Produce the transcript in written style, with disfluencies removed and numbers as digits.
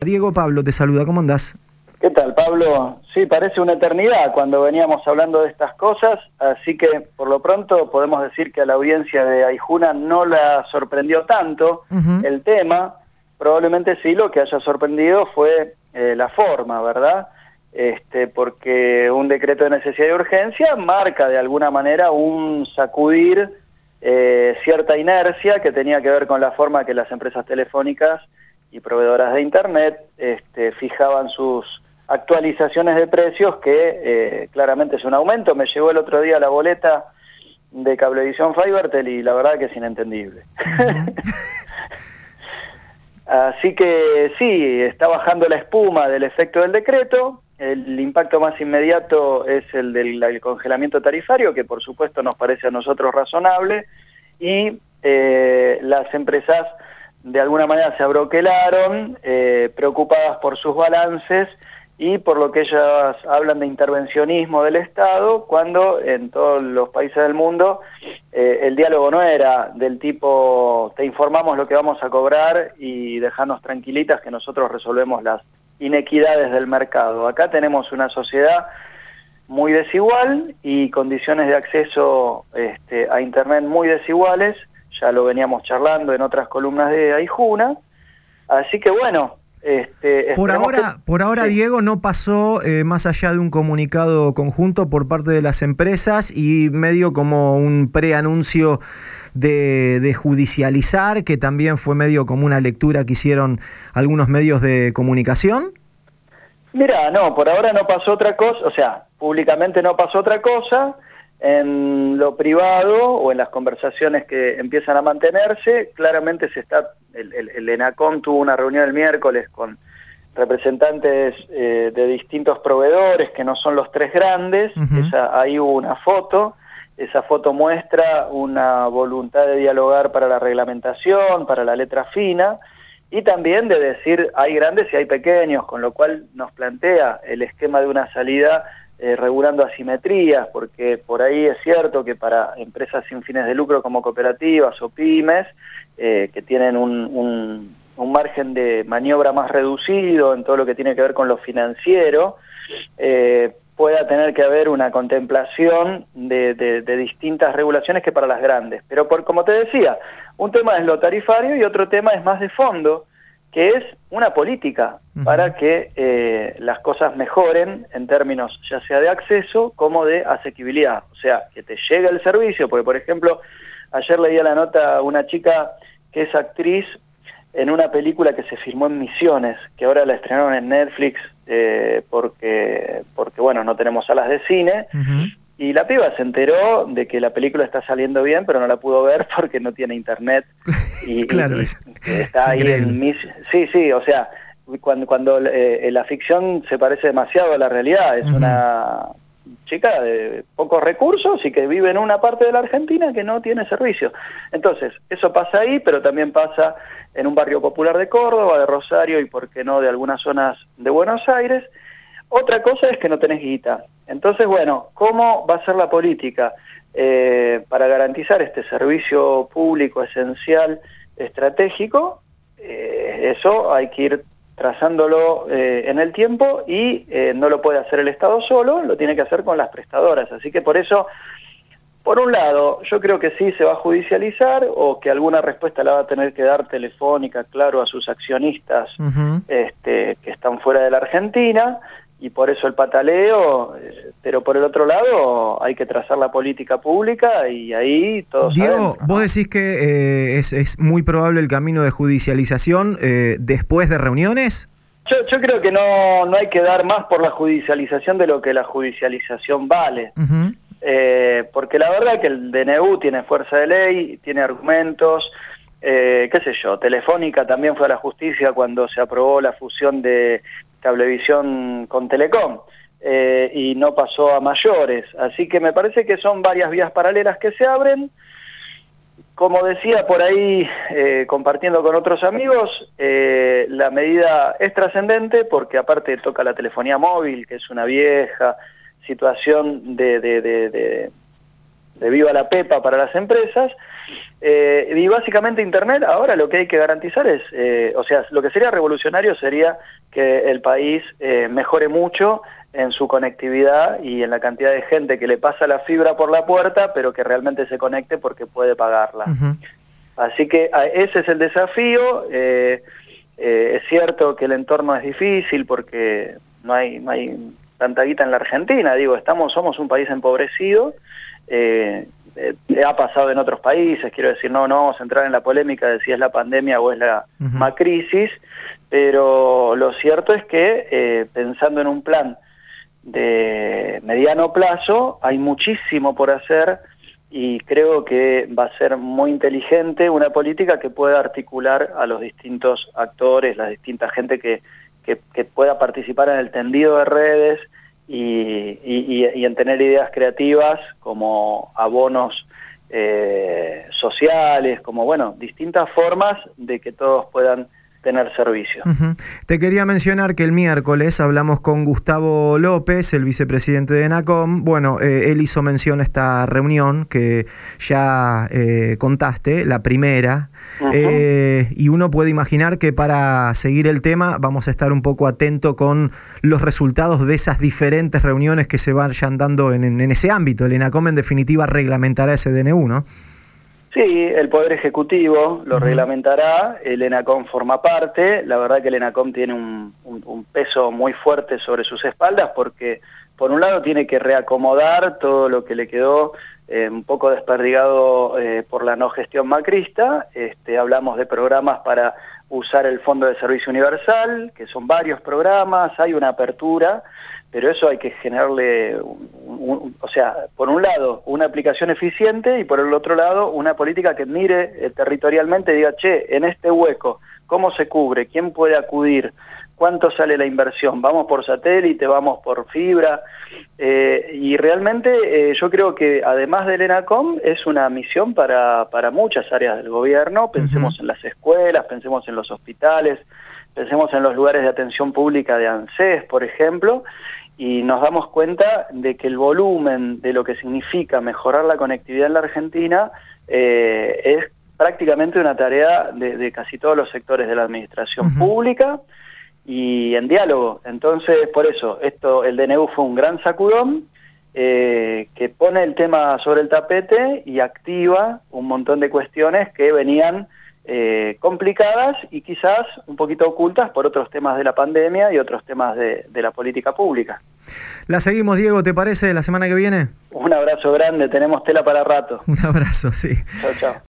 Diego, Pablo te saluda, ¿cómo andás? ¿Qué tal, Pablo? Sí, parece una eternidad cuando veníamos hablando de estas cosas, así que por lo pronto podemos decir que a la audiencia de Aijuna no la sorprendió tanto el tema. Probablemente sí, lo que haya sorprendido fue la forma, ¿verdad? Porque un decreto de necesidad y urgencia marca de alguna manera un sacudir cierta inercia que tenía que ver con la forma que las empresas telefónicas y proveedoras de Internet fijaban sus actualizaciones de precios, que claramente es un aumento. Me llegó el otro día la boleta de Cablevisión Fibertel y la verdad que es inentendible. Así que sí, está bajando la espuma del efecto del decreto. El impacto más inmediato es el del congelamiento tarifario, que por supuesto nos parece a nosotros razonable, y las empresas de alguna manera se abroquelaron, preocupadas por sus balances y por lo que ellas hablan de intervencionismo del Estado, cuando en todos los países del mundo el diálogo no era del tipo te informamos lo que vamos a cobrar y dejarnos tranquilitas que nosotros resolvemos las inequidades del mercado. Acá tenemos una sociedad muy desigual y condiciones de acceso a Internet muy desiguales. Ya lo veníamos charlando en otras columnas de Aijuna, así que bueno. Por ahora, sí. Diego, no pasó más allá de un comunicado conjunto por parte de las empresas y medio como un preanuncio de judicializar, que también fue medio como una lectura que hicieron algunos medios de comunicación. Mira, no, por ahora no pasó otra cosa, o sea, públicamente no pasó otra cosa. En lo privado o en las conversaciones que empiezan a mantenerse, claramente el ENACOM tuvo una reunión el miércoles con representantes de distintos proveedores que no son los tres grandes. Ahí hubo una foto, esa foto muestra una voluntad de dialogar para la reglamentación, para la letra fina, y también de decir hay grandes y hay pequeños, con lo cual nos plantea el esquema de una salida regulando asimetrías, porque por ahí es cierto que para empresas sin fines de lucro como cooperativas o pymes, que tienen un margen de maniobra más reducido en todo lo que tiene que ver con lo financiero, pueda tener que haber una contemplación de distintas regulaciones que para las grandes. Pero como te decía, un tema es lo tarifario y otro tema es más de fondo, que es una política para que las cosas mejoren en términos ya sea de acceso como de asequibilidad. O sea, que te llegue el servicio, porque por ejemplo, ayer leía la nota a una chica que es actriz en una película que se filmó en Misiones, que ahora la estrenaron en Netflix porque bueno, no tenemos salas de cine. Y la piba se enteró de que la película está saliendo bien, pero no la pudo ver porque no tiene internet. Claro, está ahí en Sí, o sea, cuando la ficción se parece demasiado a la realidad. Es una chica de pocos recursos y que vive en una parte de la Argentina que no tiene servicio. Entonces, eso pasa ahí, pero también pasa en un barrio popular de Córdoba, de Rosario y, por qué no, de algunas zonas de Buenos Aires. Otra cosa es que no tenés guita. Entonces, bueno, ¿cómo va a ser la política para garantizar este servicio público esencial, estratégico? Eso hay que ir trazándolo en el tiempo y no lo puede hacer el Estado solo, lo tiene que hacer con las prestadoras. Así que por eso, por un lado, yo creo que sí se va a judicializar o que alguna respuesta la va a tener que dar Telefónica, claro, a sus accionistas que están fuera de la Argentina, y por eso el pataleo, pero por el otro lado hay que trazar la política pública y ahí todos Diego, sabemos, ¿no? vos decís que es muy probable el camino de judicialización después de reuniones. Yo creo que no hay que dar más por la judicialización de lo que la judicialización vale. Porque la verdad que el DNU tiene fuerza de ley, tiene argumentos, qué sé yo, Telefónica también fue a la justicia cuando se aprobó la fusión de Cablevisión con Telecom, y no pasó a mayores. Así que me parece que son varias vías paralelas que se abren. Como decía por ahí, compartiendo con otros amigos, la medida es trascendente porque aparte toca la telefonía móvil, que es una vieja situación de de viva la pepa para las empresas. Y básicamente Internet ahora lo que hay que garantizar es, o sea, lo que sería revolucionario sería que el país mejore mucho en su conectividad y en la cantidad de gente que le pasa la fibra por la puerta, pero que realmente se conecte porque puede pagarla. Uh-huh. Así que ese es el desafío. Es cierto que el entorno es difícil porque no hay tanta guita en la Argentina. Digo, somos un país empobrecido. Ha pasado en otros países, quiero decir, no vamos a entrar en la polémica de si es la pandemia o es la macrisis, pero lo cierto es que pensando en un plan de mediano plazo hay muchísimo por hacer y creo que va a ser muy inteligente una política que pueda articular a los distintos actores, la distinta gente que pueda participar en el tendido de redes y en tener ideas creativas como abonos sociales, como distintas formas de que todos puedan tener servicio. Uh-huh. Te quería mencionar que el miércoles hablamos con Gustavo López, el vicepresidente de ENACOM. Bueno, él hizo mención a esta reunión que ya contaste, la primera, uh-huh. Y uno puede imaginar que para seguir el tema vamos a estar un poco atento con los resultados de esas diferentes reuniones que se vayan dando en ese ámbito. El ENACOM en definitiva reglamentará ese DNU, ¿no? Sí, el Poder Ejecutivo lo reglamentará, el ENACOM forma parte. La verdad que el ENACOM tiene un peso muy fuerte sobre sus espaldas porque, por un lado, tiene que reacomodar todo lo que le quedó un poco desperdigado por la no gestión macrista. Hablamos de programas para usar el Fondo de Servicio Universal, que son varios programas, hay una apertura, pero eso hay que generarle, o sea, por un lado, una aplicación eficiente y por el otro lado, una política que mire territorialmente y diga, che, en este hueco, ¿cómo se cubre? ¿Quién puede acudir? ¿Cuánto sale la inversión? ¿Vamos por satélite? ¿Vamos por fibra? Y realmente yo creo que además del ENACOM es una misión para muchas áreas del gobierno. Pensemos en las escuelas, pensemos en los hospitales, pensemos en los lugares de atención pública de ANSES, por ejemplo, y nos damos cuenta de que el volumen de lo que significa mejorar la conectividad en la Argentina es prácticamente una tarea de casi todos los sectores de la administración pública y en diálogo. Entonces, por eso, el DNU fue un gran sacudón que pone el tema sobre el tapete y activa un montón de cuestiones que venían complicadas y quizás un poquito ocultas por otros temas de la pandemia y otros temas de la política pública. La seguimos, Diego, ¿te parece? ¿La semana que viene? Un abrazo grande, tenemos tela para rato. Un abrazo, sí. Chau, chau.